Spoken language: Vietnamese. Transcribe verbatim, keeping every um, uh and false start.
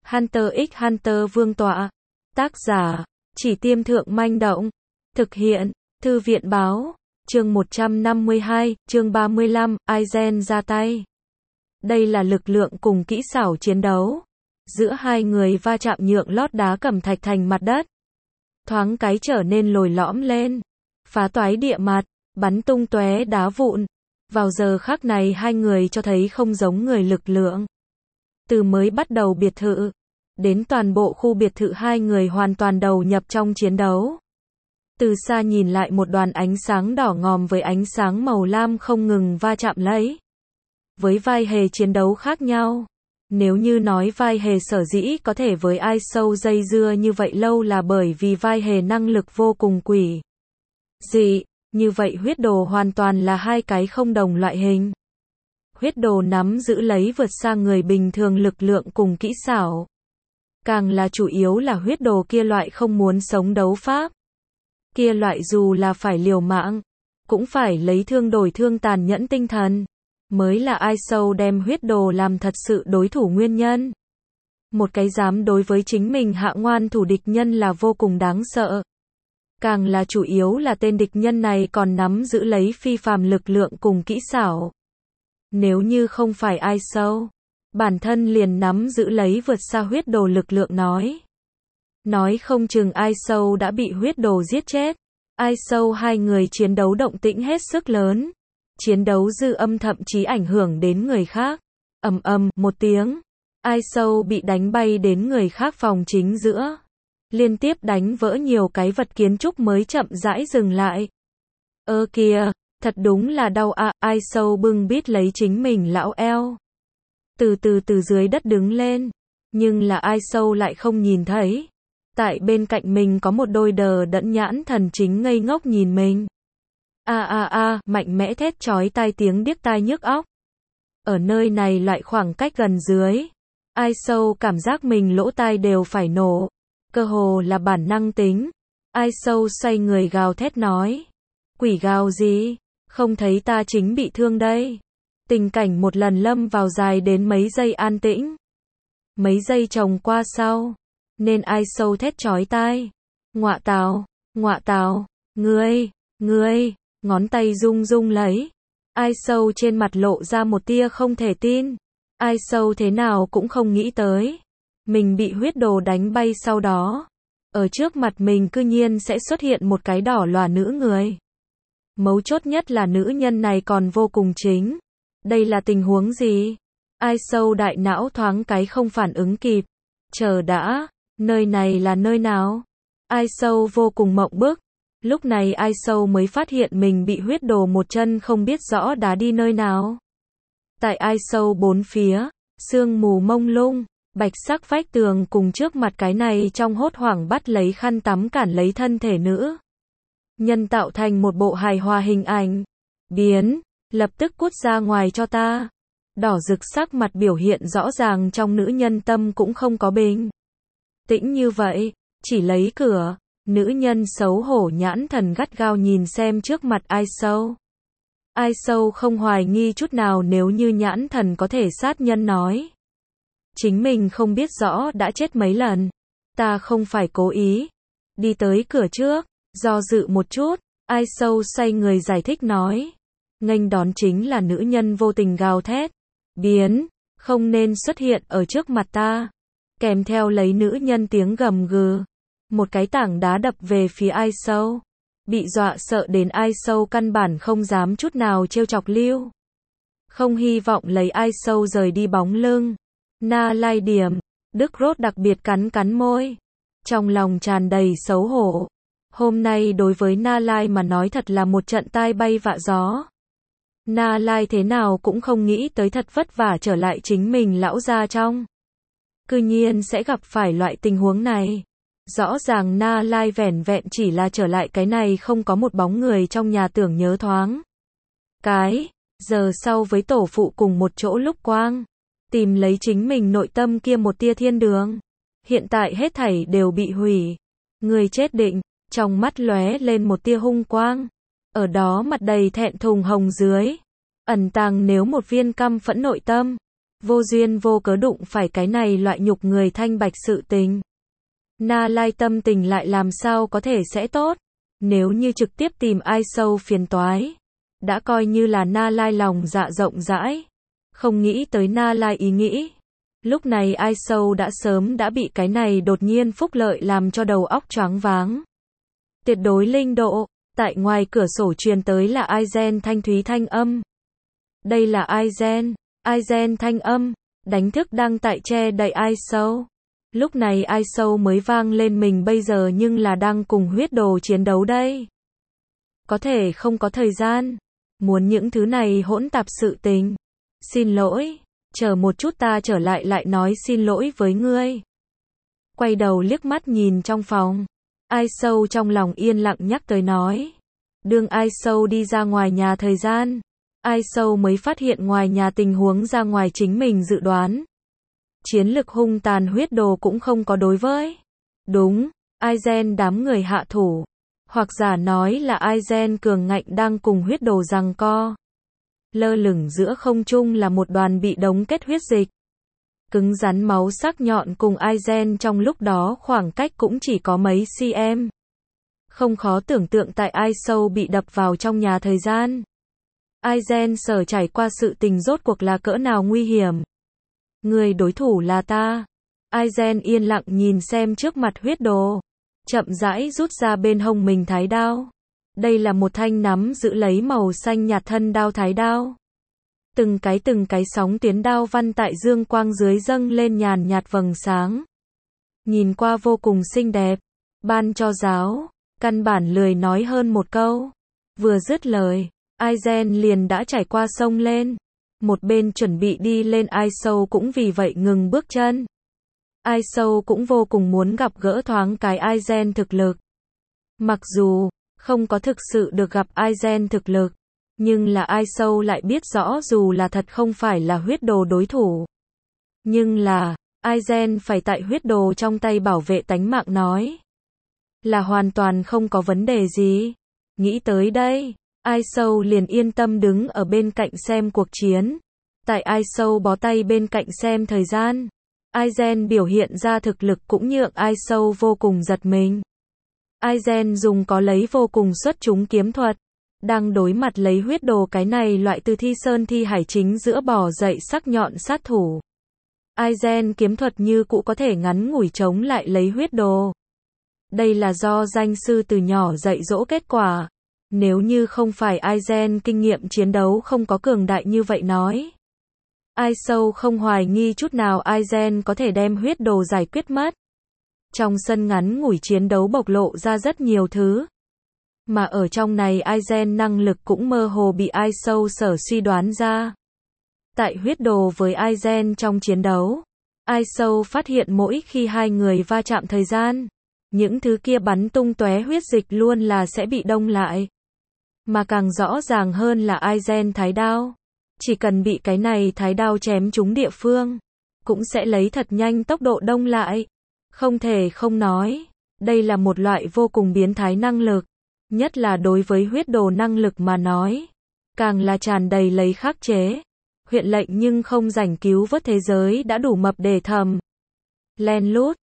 Hunter x Hunter Vương tọa. Tác giả, Chỉ Tiêm Thượng Manh Động. Thực hiện, Thư viện Báo. Chương một trăm năm mươi hai, chương ba mươi lăm, Aizen ra tay. Đây là lực lượng cùng kỹ xảo chiến đấu. Giữa hai người va chạm nhượng lót đá cẩm thạch thành mặt đất. Thoáng cái trở nên lồi lõm lên. Phá toái địa mặt, bắn tung tóe đá vụn. Vào giờ khắc này hai người cho thấy không giống người lực lượng. Từ mới bắt đầu biệt thự, đến toàn bộ khu biệt thự hai người hoàn toàn đầu nhập trong chiến đấu. Từ xa nhìn lại một đoàn ánh sáng đỏ ngòm với ánh sáng màu lam không ngừng va chạm lấy. Với vai hề chiến đấu khác nhau. Nếu như nói vai hề sở dĩ có thể với ai sâu dây dưa như vậy lâu là bởi vì vai hề năng lực vô cùng quỷ dị, như vậy huyết đồ hoàn toàn là hai cái không đồng loại hình. Huyết đồ nắm giữ lấy vượt xa người bình thường lực lượng cùng kỹ xảo. Càng là chủ yếu là huyết đồ kia loại không muốn sống đấu pháp. Kia loại dù là phải liều mạng, cũng phải lấy thương đổi thương tàn nhẫn tinh thần. Mới là ai sâu đem huyết đồ làm thật sự đối thủ nguyên nhân. Một cái dám đối với chính mình hạ ngoan thủ địch nhân là vô cùng đáng sợ. Càng là chủ yếu là tên địch nhân này còn nắm giữ lấy phi phàm lực lượng cùng kỹ xảo. Nếu như không phải ai sâu, bản thân liền nắm giữ lấy vượt xa huyết đồ lực lượng nói. Nói không chừng ai sâu đã bị huyết đồ giết chết. Ai sâu hai người chiến đấu động tĩnh hết sức lớn. Chiến đấu dư âm thậm chí ảnh hưởng đến người khác. Ầm ầm một tiếng. Ai sâu bị đánh bay đến người khác phòng chính giữa. Liên tiếp đánh vỡ nhiều cái vật kiến trúc mới chậm rãi dừng lại. Ơ kìa, thật đúng là đau à, ai sâu bưng bít lấy chính mình lão eo. Từ từ từ dưới đất đứng lên. Nhưng là ai sâu lại không nhìn thấy. Tại bên cạnh mình có một đôi đờ đẫn nhãn thần chính ngây ngốc nhìn mình. A a a, mạnh mẽ thét chói tai tiếng điếc tai nhức óc. Ở nơi này lại khoảng cách gần dưới. Ai sâu cảm giác mình lỗ tai đều phải nổ. Cơ hồ là bản năng tính. Ai sâu xoay người gào thét nói. Quỷ gào gì? Không thấy ta chính bị thương đây. Tình cảnh một lần lâm vào dài đến mấy giây an tĩnh. Mấy giây chồng qua sau. Nên ai sâu thét chói tai. Ngọa tào, ngọa tào, ngươi, ngươi, ngón tay rung rung lấy. Ai sâu trên mặt lộ ra một tia không thể tin. Ai sâu thế nào cũng không nghĩ tới. Mình bị huyết đồ đánh bay sau đó. Ở trước mặt mình cư nhiên sẽ xuất hiện một cái đỏ lòa nữ người. Mấu chốt nhất là nữ nhân này còn vô cùng chính. Đây là tình huống gì? Ai sâu đại não thoáng cái không phản ứng kịp. Chờ đã, nơi này là nơi nào? Ai sâu vô cùng mộng bức. Lúc này ai sâu mới phát hiện mình bị huyết đồ một chân không biết rõ đá đi nơi nào. Tại ai sâu bốn phía, sương mù mông lung, bạch sắc vách tường cùng trước mặt cái này trong hốt hoảng bắt lấy khăn tắm cản lấy thân thể nữ nhân tạo thành một bộ hài hòa hình ảnh. Biến, lập tức cút ra ngoài cho ta. Đỏ rực sắc mặt biểu hiện rõ ràng trong nữ nhân tâm cũng không có bình tĩnh như vậy, chỉ lấy cửa. Nữ nhân xấu hổ nhãn thần gắt gao nhìn xem trước mặt ai sâu. Ai sâu không hoài nghi chút nào nếu như nhãn thần có thể sát nhân nói. Chính mình không biết rõ đã chết mấy lần. Ta không phải cố ý. Đi tới cửa trước, do dự một chút, ai sâu xoay người giải thích nói. Nghênh đón chính là nữ nhân vô tình gào thét. Biến, không nên xuất hiện ở trước mặt ta. Kèm theo lấy nữ nhân tiếng gầm gừ. Một cái tảng đá đập về phía ai sâu. Bị dọa sợ đến ai sâu căn bản không dám chút nào trêu chọc lưu. Không hy vọng lấy ai sâu rời đi bóng lưng. Na Lai điểm. Đức Rốt đặc biệt cắn cắn môi. Trong lòng tràn đầy xấu hổ. Hôm nay đối với Na Lai mà nói thật là một trận tai bay vạ gió. Na Lai thế nào cũng không nghĩ tới thật vất vả trở lại chính mình lão gia trong. Cư nhiên sẽ gặp phải loại tình huống này. Rõ ràng Na Lai vẻn vẹn chỉ là trở lại cái này không có một bóng người trong nhà tưởng nhớ thoáng. Cái, giờ sau với tổ phụ cùng một chỗ lúc quang. Tìm lấy chính mình nội tâm kia một tia thiên đường. Hiện tại hết thảy đều bị hủy. Người chết định, trong mắt lóe lên một tia hung quang. Ở đó mặt đầy thẹn thùng hồng dưới. Ẩn tàng nếu một viên căm phẫn nội tâm. vô duyên vô cớ đụng phải cái này loại nhục người thanh bạch sự tình. Na Lai tâm tình lại làm sao có thể sẽ tốt, nếu như trực tiếp tìm ai sâu phiền toái. Đã coi như là Na Lai lòng dạ rộng rãi, không nghĩ tới Na Lai ý nghĩ. Lúc này ai sâu đã sớm đã bị cái này đột nhiên phúc lợi làm cho đầu óc choáng váng. Tuyệt đối linh độ, tại ngoài cửa sổ truyền tới là Aizen thanh thúy thanh âm. Đây là Aizen, Aizen thanh âm, đánh thức đang tại che đậy ai sâu. Lúc này ai sâu mới vang lên mình bây giờ nhưng là đang cùng huyết đồ chiến đấu đây. Có thể không có thời gian, muốn những thứ này hỗn tạp sự tình. Xin lỗi, chờ một chút ta trở lại lại nói xin lỗi với ngươi. Quay đầu liếc mắt nhìn trong phòng, ai sâu trong lòng yên lặng nhắc tới nói. Đương ai sâu đi ra ngoài nhà thời gian, ai sâu mới phát hiện ngoài nhà tình huống ra ngoài chính mình dự đoán. Chiến lực hung tàn huyết đồ cũng không có đối với. Đúng, Aizen đám người hạ thủ, hoặc giả nói là Aizen cường ngạnh đang cùng huyết đồ giằng co. Lơ lửng giữa không trung là một đoàn bị đóng kết huyết dịch. Cứng rắn máu sắc nhọn cùng Aizen trong lúc đó khoảng cách cũng chỉ có mấy cm. Không khó tưởng tượng tại ai sâu bị đập vào trong nhà thời gian. Aizen sở trải qua sự tình rốt cuộc là cỡ nào nguy hiểm. Người đối thủ là ta. Aizen yên lặng nhìn xem trước mặt huyết đồ. Chậm rãi rút ra bên hông mình thái đao. Đây là một thanh nắm giữ lấy màu xanh nhạt thân đao thái đao. Từng cái từng cái sóng tuyến đao văn tại dương quang dưới dâng lên nhàn nhạt vầng sáng. Nhìn qua vô cùng xinh đẹp. Ban cho giáo, căn bản lười nói hơn một câu. Vừa dứt lời, Aizen liền đã trải qua sông lên. Một bên chuẩn bị đi lên ai sâu cũng vì vậy ngừng bước chân. Ai sâu cũng vô cùng muốn gặp gỡ thoáng cái Aizen thực lực. Mặc dù không có thực sự được gặp Aizen thực lực, nhưng là ai sâu lại biết rõ dù là thật không phải là huyết đồ đối thủ. Nhưng là, Aizen phải tại huyết đồ trong tay bảo vệ tánh mạng nói. Là hoàn toàn không có vấn đề gì. Nghĩ tới đây, ai sâu liền yên tâm đứng ở bên cạnh xem cuộc chiến. Tại ai sâu bó tay bên cạnh xem thời gian. Aizen biểu hiện ra thực lực cũng nhượng ai sâu vô cùng giật mình. Aizen dùng có lấy vô cùng xuất chúng kiếm thuật. Đang đối mặt lấy huyết đồ cái này loại từ thi sơn thi hải chính giữa bò dậy sắc nhọn sát thủ. Aizen kiếm thuật như cũ có thể ngắn ngủi chống lại lấy huyết đồ. Đây là do danh sư từ nhỏ dạy dỗ kết quả. Nếu như không phải Aizen kinh nghiệm chiến đấu không có cường đại như vậy nói. Ai sâu không hoài nghi chút nào Aizen có thể đem huyết đồ giải quyết mất. Trong sân ngắn ngủi chiến đấu bộc lộ ra rất nhiều thứ. Mà ở trong này Aizen năng lực cũng mơ hồ bị ai sâu sở suy đoán ra. Tại huyết đồ với Aizen trong chiến đấu, ai sâu phát hiện mỗi khi hai người va chạm thời gian, những thứ kia bắn tung tóe huyết dịch luôn là sẽ bị đông lại. Mà càng rõ ràng hơn là Aizen thái đao. Chỉ cần bị cái này thái đao chém trúng địa phương, cũng sẽ lấy thật nhanh tốc độ đông lại. Không thể không nói, đây là một loại vô cùng biến thái năng lực. Nhất là đối với huyết đồ năng lực mà nói. Càng là tràn đầy lấy khắc chế. Huyện lệnh nhưng không rảnh cứu vớt thế giới đã đủ mập để thầm. Len lút,